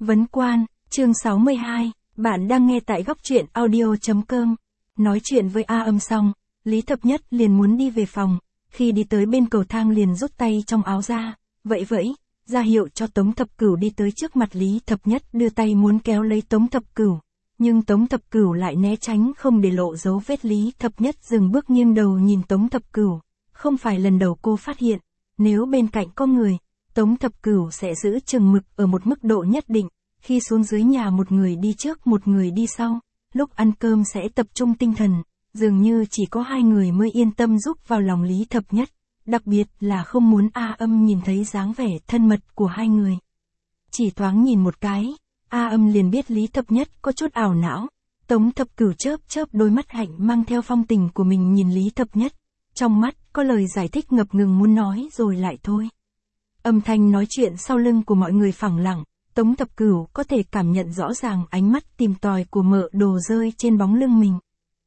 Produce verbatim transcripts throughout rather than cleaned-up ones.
Vấn Quan, chương sáu mươi hai, bạn đang nghe tại góc truyện audio.com. Nói chuyện với A Âm xong, Lý Thập Nhất liền muốn đi về phòng, khi đi tới bên cầu thang liền rút tay trong áo ra, vẫy vẫy, ra hiệu cho Tống Thập Cửu đi tới trước mặt Lý Thập Nhất đưa tay muốn kéo lấy Tống Thập Cửu. Nhưng Tống Thập Cửu lại né tránh không để lộ dấu vết. Lý Thập Nhất dừng bước nghiêng đầu nhìn Tống Thập Cửu, không phải lần đầu cô phát hiện, nếu bên cạnh có người, Tống Thập Cửu sẽ giữ chừng mực ở một mức độ nhất định, khi xuống dưới nhà một người đi trước một người đi sau, lúc ăn cơm sẽ tập trung tinh thần, dường như chỉ có hai người mới yên tâm giúp vào lòng Lý Thập Nhất, đặc biệt là không muốn A Âm nhìn thấy dáng vẻ thân mật của hai người. Chỉ thoáng nhìn một cái, A Âm liền biết Lý Thập Nhất có chút ảo não. Tống Thập Cửu chớp chớp đôi mắt hạnh mang theo phong tình của mình nhìn Lý Thập Nhất, trong mắt có lời giải thích ngập ngừng muốn nói rồi lại thôi. Âm thanh nói chuyện sau lưng của mọi người phẳng lặng, Tống Thập Cửu có thể cảm nhận rõ ràng ánh mắt tìm tòi của Mợ Đồ rơi trên bóng lưng mình.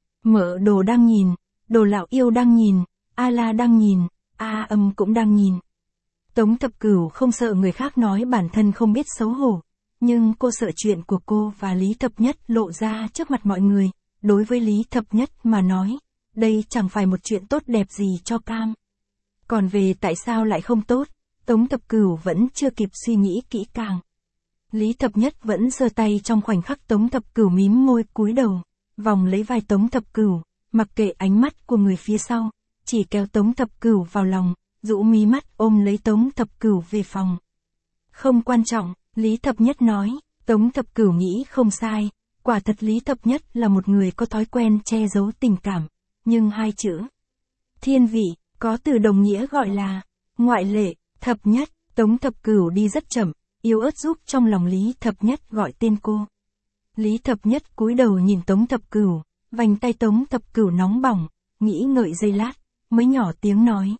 Mợ Đồ đang nhìn, Đồ Lão Yêu đang nhìn, A La đang nhìn, A Âm cũng đang nhìn. Tống Thập Cửu không sợ người khác nói bản thân không biết xấu hổ, nhưng cô sợ chuyện của cô và Lý Thập Nhất lộ ra trước mặt mọi người. Đối với Lý Thập Nhất mà nói, đây chẳng phải một chuyện tốt đẹp gì cho cam. Còn về tại sao lại không tốt, Tống Thập Cửu vẫn chưa kịp suy nghĩ kỹ càng. Lý Thập Nhất vẫn giơ tay trong khoảnh khắc Tống Thập Cửu mím môi cúi đầu, vòng lấy vai Tống Thập Cửu, mặc kệ ánh mắt của người phía sau, chỉ kéo Tống Thập Cửu vào lòng, rũ mí mắt ôm lấy Tống Thập Cửu về phòng. Không quan trọng, Lý Thập Nhất nói. Tống Thập Cửu nghĩ không sai, quả thật Lý Thập Nhất là một người có thói quen che giấu tình cảm, nhưng hai chữ thiên vị có từ đồng nghĩa gọi là ngoại lệ. Thập Nhất, Tống Thập Cửu đi rất chậm, yếu ớt giúp trong lòng Lý Thập Nhất gọi tên cô. Lý Thập Nhất cúi đầu nhìn Tống Thập Cửu, vành tay Tống Thập Cửu nóng bỏng, nghĩ ngợi giây lát, mới nhỏ tiếng nói.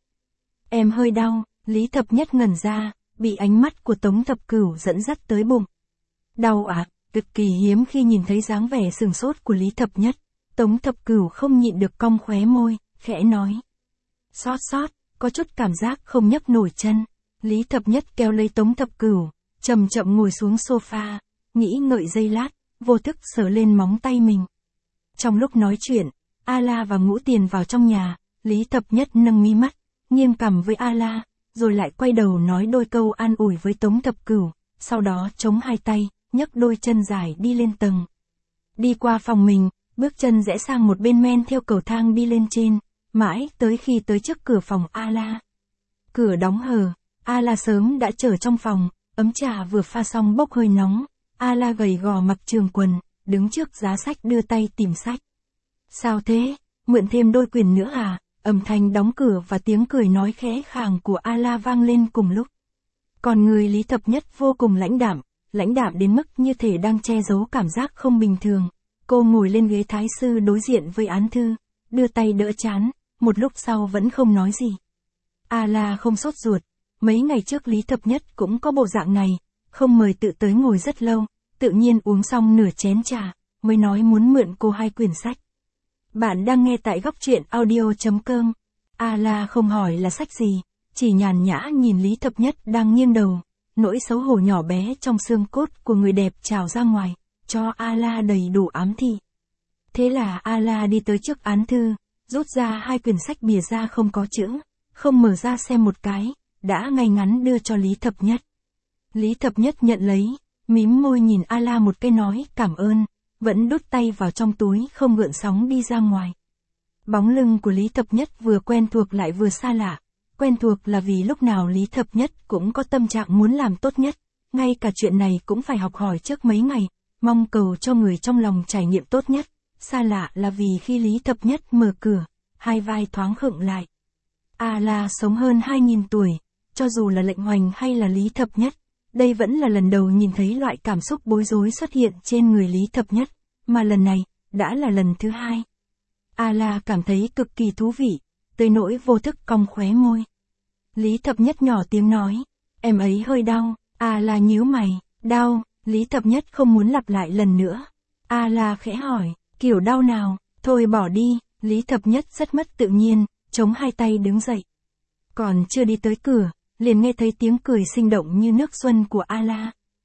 Em hơi đau. Lý Thập Nhất ngẩn ra, bị ánh mắt của Tống Thập Cửu dẫn dắt tới bụng. Đau à? Cực kỳ hiếm khi nhìn thấy dáng vẻ sừng sốt của Lý Thập Nhất. Tống Thập Cửu không nhịn được cong khóe môi, khẽ nói. Xót xót, có chút cảm giác không nhấc nổi chân. Lý Thập Nhất kéo lấy Tống Thập Cửu, chậm chậm ngồi xuống sofa, nghĩ ngợi giây lát, vô thức sờ lên móng tay mình. Trong lúc nói chuyện, A La và Ngũ Tiền vào trong nhà, Lý Thập Nhất nâng mí mắt, nghiêng cằm với A La, rồi lại quay đầu nói đôi câu an ủi với Tống Thập Cửu, sau đó chống hai tay, nhấc đôi chân dài đi lên tầng. Đi qua phòng mình, bước chân rẽ sang một bên men theo cầu thang đi lên trên, mãi tới khi tới trước cửa phòng A La. Cửa đóng hờ, A La sớm đã chờ trong phòng, ấm trà vừa pha xong bốc hơi nóng, A La gầy gò mặc trường quần, đứng trước giá sách đưa tay tìm sách. Sao thế, mượn thêm đôi quyển nữa à? Âm thanh đóng cửa và tiếng cười nói khẽ khàng của A La vang lên cùng lúc. Còn người Lý Thập Nhất vô cùng lãnh đạm, lãnh đạm đến mức như thể đang che giấu cảm giác không bình thường. Cô ngồi lên ghế thái sư đối diện với án thư, đưa tay đỡ trán, một lúc sau vẫn không nói gì. A La không sốt ruột, mấy ngày trước Lý Thập Nhất cũng có bộ dạng này, không mời tự tới ngồi rất lâu, tự nhiên uống xong nửa chén trà, mới nói muốn mượn cô hai quyển sách. Bạn đang nghe tại góc truyện audio.com. A La không hỏi là sách gì, chỉ nhàn nhã nhìn Lý Thập Nhất đang nghiêng đầu, nỗi xấu hổ nhỏ bé trong xương cốt của người đẹp trào ra ngoài, cho A La đầy đủ ám thị. Thế là A La đi tới trước án thư, rút ra hai quyển sách bìa ra không có chữ, không mở ra xem một cái, đã ngay ngắn đưa cho Lý Thập Nhất. Lý Thập Nhất nhận lấy, mím môi nhìn A La một cái nói cảm ơn, vẫn đút tay vào trong túi không gợn sóng đi ra ngoài. Bóng lưng của Lý Thập Nhất vừa quen thuộc lại vừa xa lạ. Quen thuộc là vì lúc nào Lý Thập Nhất cũng có tâm trạng muốn làm tốt nhất, ngay cả chuyện này cũng phải học hỏi trước mấy ngày, mong cầu cho người trong lòng trải nghiệm tốt nhất. Xa lạ là vì khi Lý Thập Nhất mở cửa, hai vai thoáng khựng lại. A La sống hơn hai nghìn tuổi, cho dù là Lệnh Hoành hay là Lý Thập Nhất, đây vẫn là lần đầu nhìn thấy loại cảm xúc bối rối xuất hiện trên người Lý Thập Nhất, mà lần này, đã là lần thứ hai. A La cảm thấy cực kỳ thú vị, tới nỗi vô thức cong khóe môi. Lý Thập Nhất nhỏ tiếng nói, em ấy hơi đau. A La nhíu mày, đau. Lý Thập Nhất không muốn lặp lại lần nữa. A La khẽ hỏi, kiểu đau nào? Thôi bỏ đi. Lý Thập Nhất rất mất tự nhiên, chống hai tay đứng dậy. Còn chưa đi tới cửa, liền nghe thấy tiếng cười sinh động như nước xuân của A La.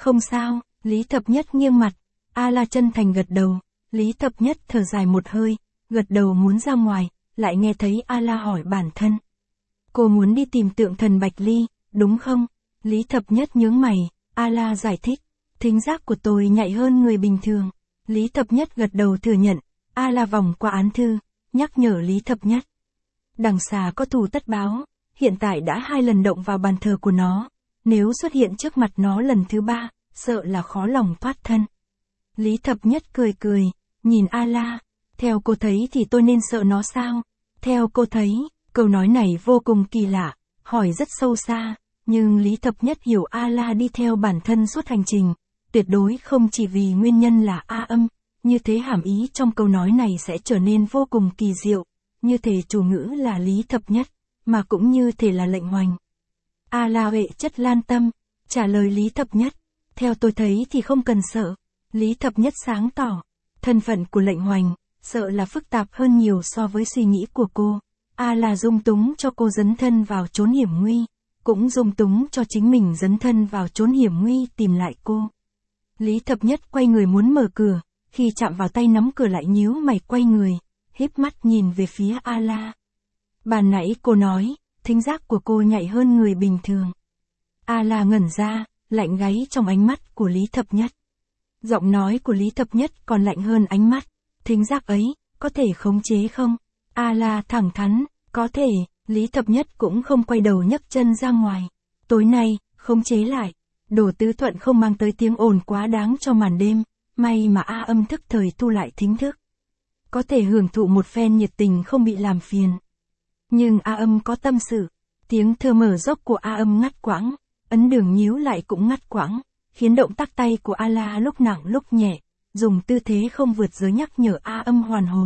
Không sao, Lý Thập Nhất nghiêng mặt. A-la chân thành gật đầu. Lý Thập Nhất thở dài một hơi, gật đầu muốn ra ngoài, lại nghe thấy A-la hỏi bản thân. Cô muốn đi tìm tượng thần Bạch Ly, đúng không? Lý Thập Nhất nhướng mày, A-la giải thích. Thính giác của tôi nhạy hơn người bình thường. Lý Thập Nhất gật đầu thừa nhận. A-la vòng qua án thư, nhắc nhở Lý Thập Nhất. Đằng xà có thù tất báo, hiện tại đã hai lần động vào bàn thờ của nó. Nếu xuất hiện trước mặt nó lần thứ ba, sợ là khó lòng thoát thân. Lý Thập Nhất cười cười, nhìn A-la. Theo cô thấy thì tôi nên sợ nó sao? Theo cô thấy, câu nói này vô cùng kỳ lạ, hỏi rất sâu xa, nhưng Lý Thập Nhất hiểu A-la đi theo bản thân suốt hành trình, tuyệt đối không chỉ vì nguyên nhân là A Âm, như thế hàm ý trong câu nói này sẽ trở nên vô cùng kỳ diệu, như thể chủ ngữ là Lý Thập Nhất, mà cũng như thể là lệnh hoành. A-la huệ chất lan tâm, trả lời Lý Thập Nhất, theo tôi thấy thì không cần sợ. Lý Thập Nhất sáng tỏ, thân phận của lệnh hoành, sợ là phức tạp hơn nhiều so với suy nghĩ của cô. A-la dung túng cho cô dấn thân vào chốn hiểm nguy, cũng dung túng cho chính mình dấn thân vào chốn hiểm nguy tìm lại cô. Lý Thập Nhất quay người muốn mở cửa, khi chạm vào tay nắm cửa lại nhíu mày quay người, híp mắt nhìn về phía A-la. Ban nãy cô nói, thính giác của cô nhạy hơn người bình thường. A-la ngẩn ra, lạnh gáy trong ánh mắt của Lý Thập Nhất. Giọng nói của Lý Thập Nhất còn lạnh hơn ánh mắt. Thính giác ấy, có thể khống chế không? A-la thẳng thắn, có thể. Lý Thập Nhất cũng không quay đầu nhấc chân ra ngoài. Tối nay, khống chế lại. Đồ Tứ Thuận không mang tới tiếng ồn quá đáng cho màn đêm, may mà A Âm thức thời thu lại thính thức. Có thể hưởng thụ một phen nhiệt tình không bị làm phiền. Nhưng A Âm có tâm sự, tiếng thơ mở dốc của A Âm ngắt quãng, ấn đường nhíu lại cũng ngắt quãng, khiến động tác tay của A-la lúc nặng lúc nhẹ, dùng tư thế không vượt giới nhắc nhở A Âm hoàn hồn.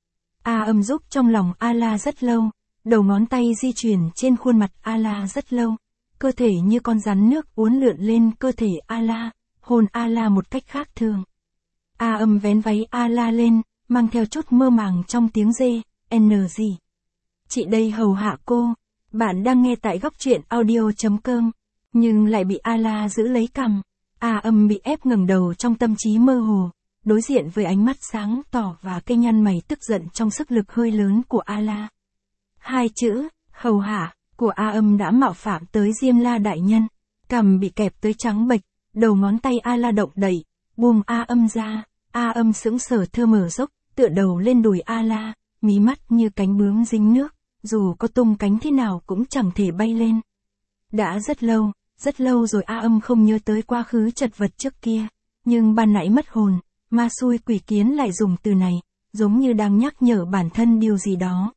A Âm giúp trong lòng A-la rất lâu, đầu ngón tay di chuyển trên khuôn mặt A-la rất lâu. Cơ thể như con rắn nước uốn lượn lên cơ thể A-la, hôn A-la một cách khác thường. A Âm vén váy A-la lên, mang theo chút mơ màng trong tiếng dê, N gì. Chị đây hầu hạ cô, bạn đang nghe tại góc truyện audio chấm com, nhưng lại bị A-la giữ lấy cằm. A Âm bị ép ngẩng đầu trong tâm trí mơ hồ, đối diện với ánh mắt sáng tỏ và cây nhăn mày tức giận trong sức lực hơi lớn của A-la. Hai chữ, hầu hạ, của A Âm đã mạo phạm tới Diêm La đại nhân, cằm bị kẹp tới trắng bệch, đầu ngón tay A-la động đậy, buông A Âm ra, A Âm sững sờ thơ mở dốc, tựa đầu lên đùi A-la, mí mắt như cánh bướm dính nước, dù có tung cánh thế nào cũng chẳng thể bay lên. Đã rất lâu, rất lâu rồi A Âm không nhớ tới quá khứ chật vật trước kia, nhưng ban nãy mất hồn, ma xui quỷ kiến lại dùng từ này, giống như đang nhắc nhở bản thân điều gì đó.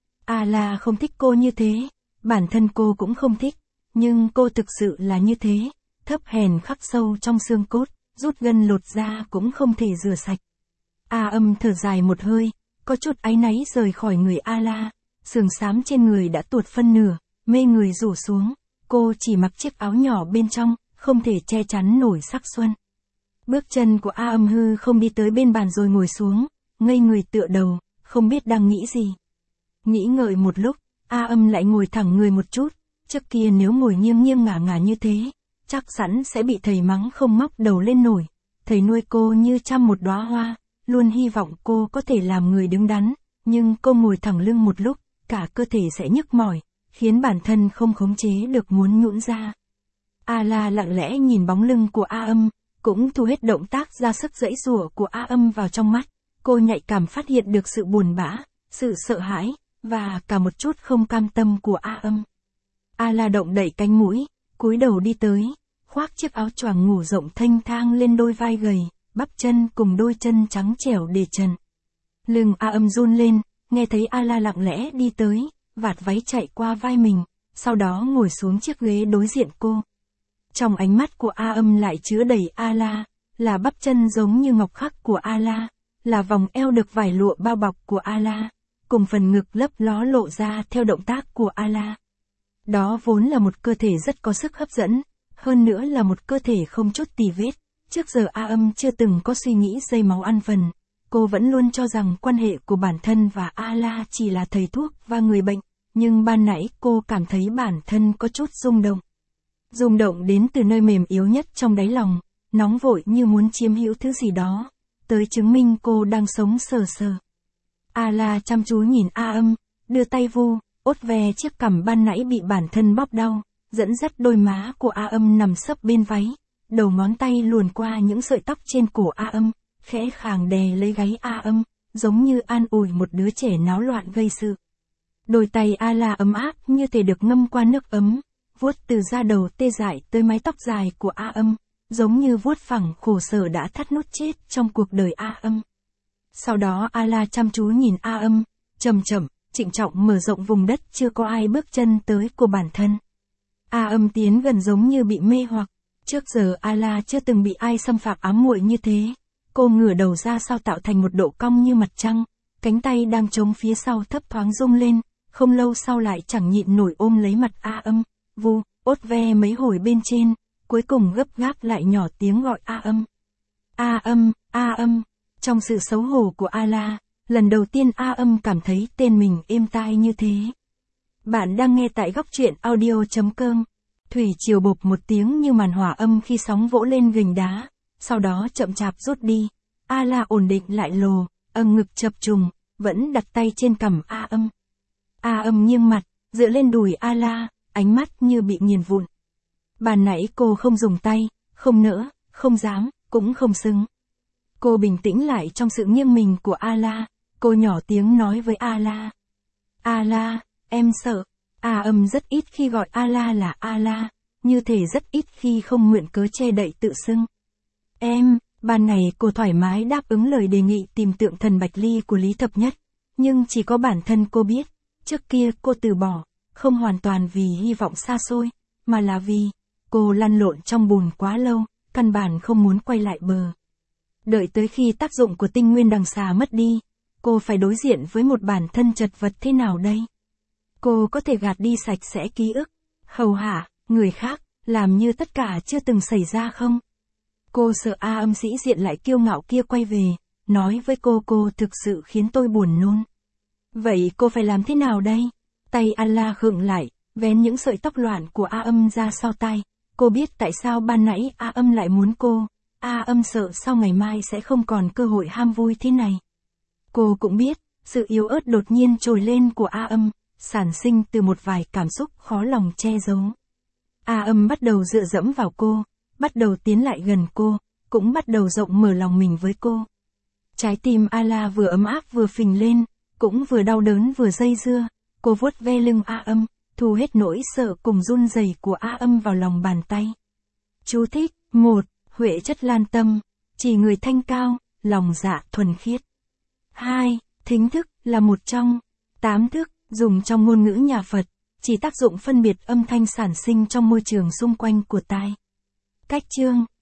A-la không thích cô như thế. Bản thân cô cũng không thích, nhưng cô thực sự là như thế, thấp hèn khắc sâu trong xương cốt, rút gân lột da cũng không thể rửa sạch. A Âm thở dài một hơi, có chút áy náy rời khỏi người A-la, sườn xám trên người đã tuột phân nửa, mê người rủ xuống, cô chỉ mặc chiếc áo nhỏ bên trong, không thể che chắn nổi sắc xuân. Bước chân của A Âm hư không đi tới bên bàn rồi ngồi xuống, ngây người tựa đầu, không biết đang nghĩ gì. Nghĩ ngợi một lúc, A Âm lại ngồi thẳng người một chút, trước kia nếu ngồi nghiêng nghiêng ngả ngả như thế, chắc chắn sẽ bị thầy mắng không móc đầu lên nổi. Thầy nuôi cô như chăm một đóa hoa, luôn hy vọng cô có thể làm người đứng đắn, nhưng cô ngồi thẳng lưng một lúc, cả cơ thể sẽ nhức mỏi, khiến bản thân không khống chế được muốn nhũn ra. A-la lặng lẽ nhìn bóng lưng của A Âm, cũng thu hết động tác ra sức giãy giụa của A Âm vào trong mắt, cô nhạy cảm phát hiện được sự buồn bã, sự sợ hãi, và cả một chút không cam tâm của A Âm. A-la động đậy cánh mũi, cúi đầu đi tới, khoác chiếc áo choàng ngủ rộng thênh thang lên đôi vai gầy, bắp chân cùng đôi chân trắng trẻo để trần. Lưng A Âm run lên, nghe thấy A-la lặng lẽ đi tới, vạt váy chạy qua vai mình, sau đó ngồi xuống chiếc ghế đối diện cô. Trong ánh mắt của A Âm lại chứa đầy A-la, là bắp chân giống như ngọc khắc của A-la, là vòng eo được vải lụa bao bọc của A-la, cùng phần ngực lấp ló lộ ra theo động tác của A-la. Đó vốn là một cơ thể rất có sức hấp dẫn, hơn nữa là một cơ thể không chút tì vết. Trước giờ A Âm chưa từng có suy nghĩ dây máu ăn phần, cô vẫn luôn cho rằng quan hệ của bản thân và A-la chỉ là thầy thuốc và người bệnh, nhưng ban nãy cô cảm thấy bản thân có chút rung động. Rung động đến từ nơi mềm yếu nhất trong đáy lòng, nóng vội như muốn chiếm hữu thứ gì đó, tới chứng minh cô đang sống sờ sờ. A-la chăm chú nhìn A-âm, đưa tay vu, ốt ve chiếc cằm ban nãy bị bản thân bóp đau, dẫn dắt đôi má của A-âm nằm sấp bên váy, đầu ngón tay luồn qua những sợi tóc trên cổ A-âm, khẽ khàng đè lấy gáy A-âm, giống như an ủi một đứa trẻ náo loạn gây sự. Đôi tay A-la ấm áp như thể được ngâm qua nước ấm, vuốt từ da đầu tê dại tới mái tóc dài của A-âm, giống như vuốt phẳng khổ sở đã thắt nút chết trong cuộc đời A-âm. Sau đó A-la chăm chú nhìn A-âm, chậm chậm, trịnh trọng mở rộng vùng đất chưa có ai bước chân tới của bản thân. A-âm tiến gần giống như bị mê hoặc, trước giờ A-la chưa từng bị ai xâm phạm ám muội như thế. Cô ngửa đầu ra sau tạo thành một độ cong như mặt trăng, cánh tay đang chống phía sau thấp thoáng rung lên, không lâu sau lại chẳng nhịn nổi ôm lấy mặt A-âm, vu, ốt ve mấy hồi bên trên, cuối cùng gấp gáp lại nhỏ tiếng gọi A-âm. A-âm, A-âm, trong sự xấu hổ của A-la, lần đầu tiên A-âm cảm thấy tên mình êm tai như thế. Bạn đang nghe tại góc truyện audio chấm com. Thủy triều bộp một tiếng như màn hỏa âm khi sóng vỗ lên gành đá, sau đó chậm chạp rút đi. A-la ổn định lại lồ, âng ngực chập trùng, vẫn đặt tay trên cằm A-âm. A-âm nghiêng mặt, dựa lên đùi A-la, ánh mắt như bị nghiền vụn. Ban nãy cô không dùng tay, không nỡ, không dám, cũng không xứng. Cô bình tĩnh lại trong sự nghiêng mình của A-la, cô nhỏ tiếng nói với A-la. A-la, em sợ. A-âm rất ít khi gọi A-la là A-la, như thể rất ít khi không nguyện cớ che đậy tự xưng. Em, ban ngày cô thoải mái đáp ứng lời đề nghị tìm tượng thần Bạch Ly của Lý Thập Nhất, nhưng chỉ có bản thân cô biết, trước kia cô từ bỏ, không hoàn toàn vì hy vọng xa xôi, mà là vì cô lăn lộn trong bùn quá lâu, căn bản không muốn quay lại bờ. Đợi tới khi tác dụng của tinh nguyên đằng xà mất đi, cô phải đối diện với một bản thân chật vật thế nào đây? Cô có thể gạt đi sạch sẽ ký ức, hầu hạ, người khác, làm như tất cả chưa từng xảy ra không? Cô sợ A-âm sĩ diện lại kiêu ngạo kia quay về, nói với cô cô thực sự khiến tôi buồn nôn. Vậy cô phải làm thế nào đây? Tay A-la khựng lại, vén những sợi tóc loạn của A-âm ra sau tai. Cô biết tại sao ban nãy A-âm lại muốn cô. A-âm sợ sau ngày mai sẽ không còn cơ hội ham vui thế này. Cô cũng biết, sự yếu ớt đột nhiên trồi lên của A-âm, sản sinh từ một vài cảm xúc khó lòng che giấu. A-âm bắt đầu dựa dẫm vào cô, bắt đầu tiến lại gần cô, cũng bắt đầu rộng mở lòng mình với cô. Trái tim A-la vừa ấm áp vừa phình lên, cũng vừa đau đớn vừa dây dưa. Cô vuốt ve lưng A-âm, thu hết nỗi sợ cùng run rẩy của A-âm vào lòng bàn tay. Chú thích: một. Huệ chất lan tâm, chỉ người thanh cao, lòng dạ thuần khiết. hai. Thính thức là một trong tám thức, dùng trong ngôn ngữ nhà Phật, chỉ tác dụng phân biệt âm thanh sản sinh trong môi trường xung quanh của tai. Cách chương